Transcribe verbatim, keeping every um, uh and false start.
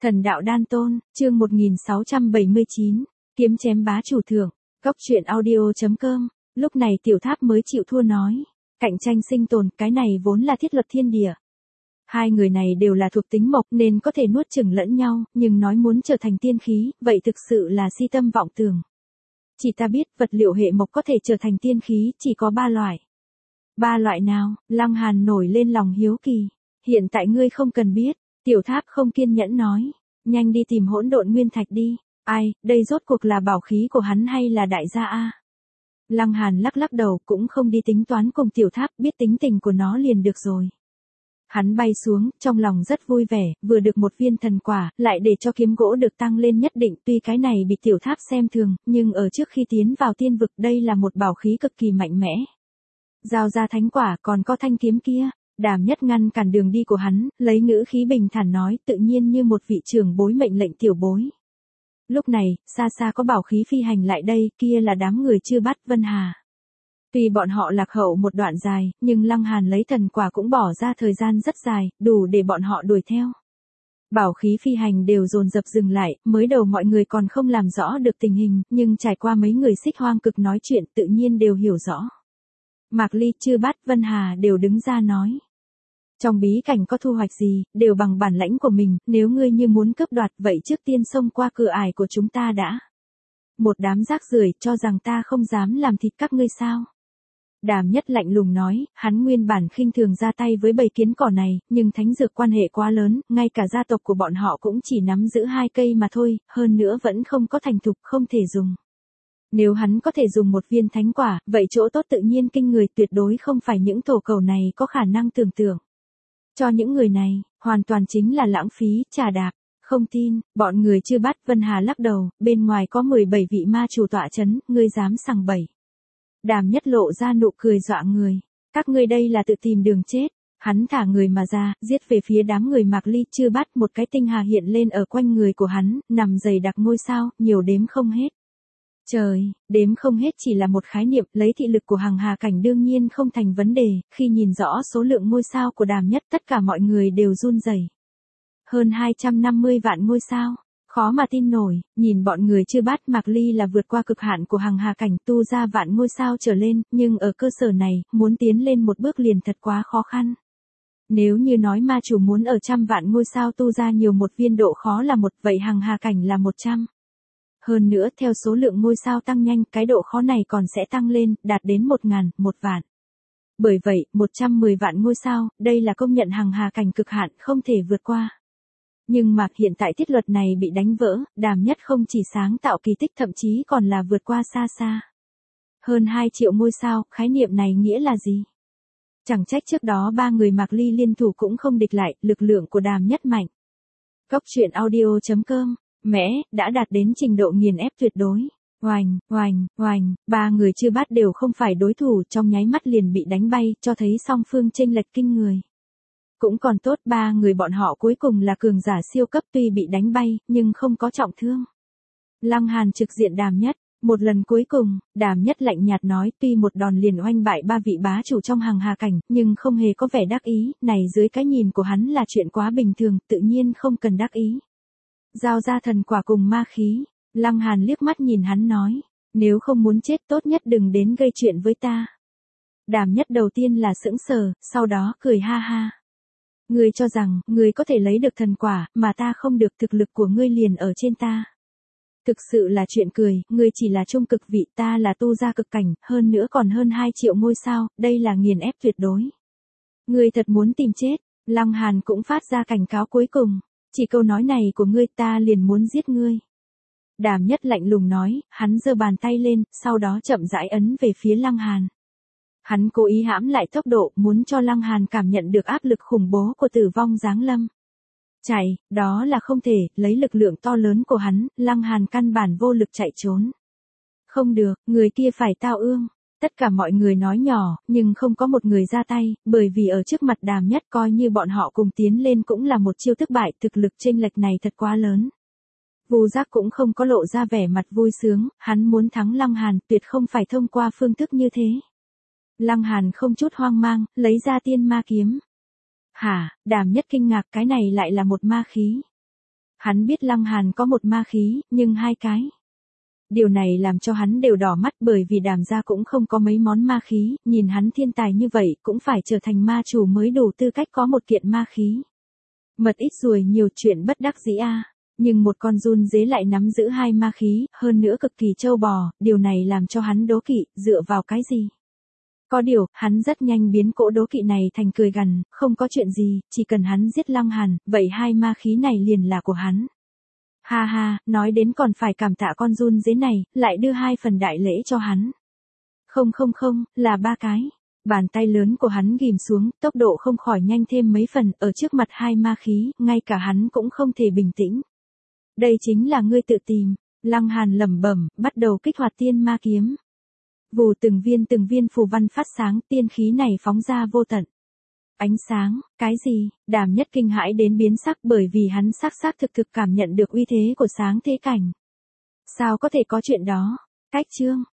Thần đạo đan tôn, chương một nghìn sáu trăm bảy mươi chín, kiếm chém bá chủ thượng, góc truyện audio chấm com, lúc này tiểu tháp mới chịu thua nói, cạnh tranh sinh tồn, cái này vốn là thiết luật thiên địa. Hai người này đều là thuộc tính mộc nên có thể nuốt chửng lẫn nhau, nhưng nói muốn trở thành tiên khí, vậy thực sự là si tâm vọng tưởng. Chỉ ta biết vật liệu hệ mộc có thể trở thành tiên khí, chỉ có ba loại. Ba loại nào? Lăng Hàn nổi lên lòng hiếu kỳ. Hiện tại ngươi không cần biết. Tiểu tháp không kiên nhẫn nói. Nhanh đi tìm hỗn độn nguyên thạch đi. Ai, đây rốt cuộc là bảo khí của hắn hay là đại gia a? Lăng Hàn lắc lắc đầu cũng không đi tính toán cùng tiểu tháp, biết tính tình của nó liền được rồi. Hắn bay xuống, trong lòng rất vui vẻ, vừa được một viên thần quả, lại để cho kiếm gỗ được tăng lên nhất định, tuy cái này bị tiểu tháp xem thường, nhưng ở trước khi tiến vào tiên vực đây là một bảo khí cực kỳ mạnh mẽ. Giao ra thánh quả còn có thanh kiếm kia, Đàm Nhất ngăn cản đường đi của hắn, lấy ngữ khí bình thản nói tự nhiên như một vị trưởng bối mệnh lệnh tiểu bối. Lúc này, xa xa có bảo khí phi hành lại đây, kia là đám người chưa bắt Vân Hà. Tuy bọn họ lạc hậu một đoạn dài, nhưng Lăng Hàn lấy thần quả cũng bỏ ra thời gian rất dài, đủ để bọn họ đuổi theo. Bảo khí phi hành đều dồn dập dừng lại, mới đầu mọi người còn không làm rõ được tình hình, nhưng trải qua mấy người Xích Hoang Cực nói chuyện tự nhiên đều hiểu rõ. Mạc Ly, Chư Bát, Vân Hà đều đứng ra nói. Trong bí cảnh có thu hoạch gì, đều bằng bản lãnh của mình, nếu ngươi như muốn cướp đoạt vậy trước tiên xông qua cửa ải của chúng ta đã. Một đám rác rưởi cho rằng ta không dám làm thịt các ngươi sao. Đàm Nhất lạnh lùng nói, hắn nguyên bản khinh thường ra tay với bầy kiến cỏ này, nhưng thánh dược quan hệ quá lớn, ngay cả gia tộc của bọn họ cũng chỉ nắm giữ hai cây mà thôi, hơn nữa vẫn không có thành thục, không thể dùng. Nếu hắn có thể dùng một viên thánh quả, vậy chỗ tốt tự nhiên kinh người, tuyệt đối không phải những thổ cầu này có khả năng tưởng tượng. Cho những người này, hoàn toàn chính là lãng phí, trà đạp. Không tin, bọn người chưa bắt. Vân Hà lắc đầu, bên ngoài có mười bảy vị ma chủ tọa chấn, ngươi dám sằng bậy. Đàm Nhất lộ ra nụ cười dọa người. Các ngươi đây là tự tìm đường chết. Hắn thả người mà ra, giết về phía đám người Mạc Ly. Chưa bắt, một cái tinh hà hiện lên ở quanh người của hắn, nằm dày đặc ngôi sao, nhiều đếm không hết. Trời, đếm không hết chỉ là một khái niệm, lấy thị lực của Hằng Hà Cảnh đương nhiên không thành vấn đề, khi nhìn rõ số lượng ngôi sao của Đàm Nhất tất cả mọi người đều run rẩy. Hơn hai trăm năm mươi vạn ngôi sao, khó mà tin nổi, nhìn bọn người chưa bắt. Mạc Ly là vượt qua cực hạn của Hằng Hà Cảnh tu ra vạn ngôi sao trở lên, nhưng ở cơ sở này, muốn tiến lên một bước liền thật quá khó khăn. Nếu như nói ma chủ muốn ở trăm vạn ngôi sao tu ra nhiều một viên độ khó là một, vậy Hằng Hà Cảnh là một trăm. Hơn nữa theo số lượng ngôi sao tăng nhanh, cái độ khó này còn sẽ tăng lên, đạt đến một ngàn, một vạn. Bởi vậy, một trăm mười vạn ngôi sao, đây là công nhận Hằng Hà Cảnh cực hạn, không thể vượt qua. Nhưng mà hiện tại thiết luật này bị đánh vỡ, Đàm Nhất không chỉ sáng tạo kỳ tích thậm chí còn là vượt qua xa xa. Hơn hai triệu ngôi sao, khái niệm này nghĩa là gì? Chẳng trách trước đó ba người Mạc Ly liên thủ cũng không địch lại, lực lượng của Đàm Nhất mạnh. Góc truyện audio chấm com, mẽ, đã đạt đến trình độ nghiền ép tuyệt đối. Oành, oành, oành, ba người chưa bắt đều không phải đối thủ, trong nháy mắt liền bị đánh bay, cho thấy song phương chênh lệch kinh người. Cũng còn tốt, ba người bọn họ cuối cùng là cường giả siêu cấp, tuy bị đánh bay, nhưng không có trọng thương. Lăng Hàn trực diện Đàm Nhất, một lần cuối cùng, Đàm Nhất lạnh nhạt nói tuy một đòn liền oanh bại ba vị bá chủ trong Hằng Hà Cảnh, nhưng không hề có vẻ đắc ý, này dưới cái nhìn của hắn là chuyện quá bình thường, tự nhiên không cần đắc ý. Giao ra thần quả cùng ma khí, Lăng Hàn liếc mắt nhìn hắn nói, nếu không muốn chết tốt nhất đừng đến gây chuyện với ta. Đàm Nhất đầu tiên là sững sờ, sau đó cười ha ha. Ngươi cho rằng, ngươi có thể lấy được thần quả, mà ta không được, thực lực của ngươi liền ở trên ta. Thực sự là chuyện cười, ngươi chỉ là trung cực vị, ta là tu gia cực cảnh, hơn nữa còn hơn hai triệu ngôi sao, đây là nghiền ép tuyệt đối. Ngươi thật muốn tìm chết, Lăng Hàn cũng phát ra cảnh cáo cuối cùng, chỉ câu nói này của ngươi ta liền muốn giết ngươi. Đàm Nhất lạnh lùng nói, hắn giơ bàn tay lên, sau đó chậm rãi ấn về phía Lăng Hàn. Hắn cố ý hãm lại tốc độ, muốn cho Lăng Hàn cảm nhận được áp lực khủng bố của tử vong giáng lâm. Chạy, đó là không thể, lấy lực lượng to lớn của hắn, Lăng Hàn căn bản vô lực chạy trốn. Không được, người kia phải tao ương. Tất cả mọi người nói nhỏ, nhưng không có một người ra tay, bởi vì ở trước mặt Đàm Nhất coi như bọn họ cùng tiến lên cũng là một chiêu thất bại, thực lực chênh lệch này thật quá lớn. Vu Giác cũng không có lộ ra vẻ mặt vui sướng, hắn muốn thắng Lăng Hàn, tuyệt không phải thông qua phương thức như thế. Lăng Hàn không chút hoang mang, lấy ra tiên ma kiếm. Hả, Đàm Nhất kinh ngạc, cái này lại là một ma khí. Hắn biết Lăng Hàn có một ma khí, nhưng hai cái. Điều này làm cho hắn đều đỏ mắt bởi vì Đàm gia cũng không có mấy món ma khí, nhìn hắn thiên tài như vậy cũng phải trở thành ma chủ mới đủ tư cách có một kiện ma khí. Mật ít ruồi nhiều chuyện bất đắc dĩ a, nhưng một con run dế lại nắm giữ hai ma khí, hơn nữa cực kỳ trâu bò, điều này làm cho hắn đố kỵ, dựa vào cái gì? Có điều, hắn rất nhanh biến cỗ đố kỵ này thành cười gằn, không có chuyện gì, chỉ cần hắn giết Lăng Hàn, vậy hai ma khí này liền là của hắn. Ha ha, nói đến còn phải cảm tạ con run dế này, lại đưa hai phần đại lễ cho hắn. Không không không, là ba cái. Bàn tay lớn của hắn ghim xuống, tốc độ không khỏi nhanh thêm mấy phần, ở trước mặt hai ma khí, ngay cả hắn cũng không thể bình tĩnh. Đây chính là ngươi tự tìm, Lăng Hàn lẩm bẩm, bắt đầu kích hoạt tiên ma kiếm. Vù từng viên từng viên phù văn phát sáng, tiên khí này phóng ra vô tận. Ánh sáng, cái gì? Đàm Nhất kinh hãi đến biến sắc bởi vì hắn xác xác thực thực cảm nhận được uy thế của sáng thế cảnh. Sao có thể có chuyện đó? Cách chương,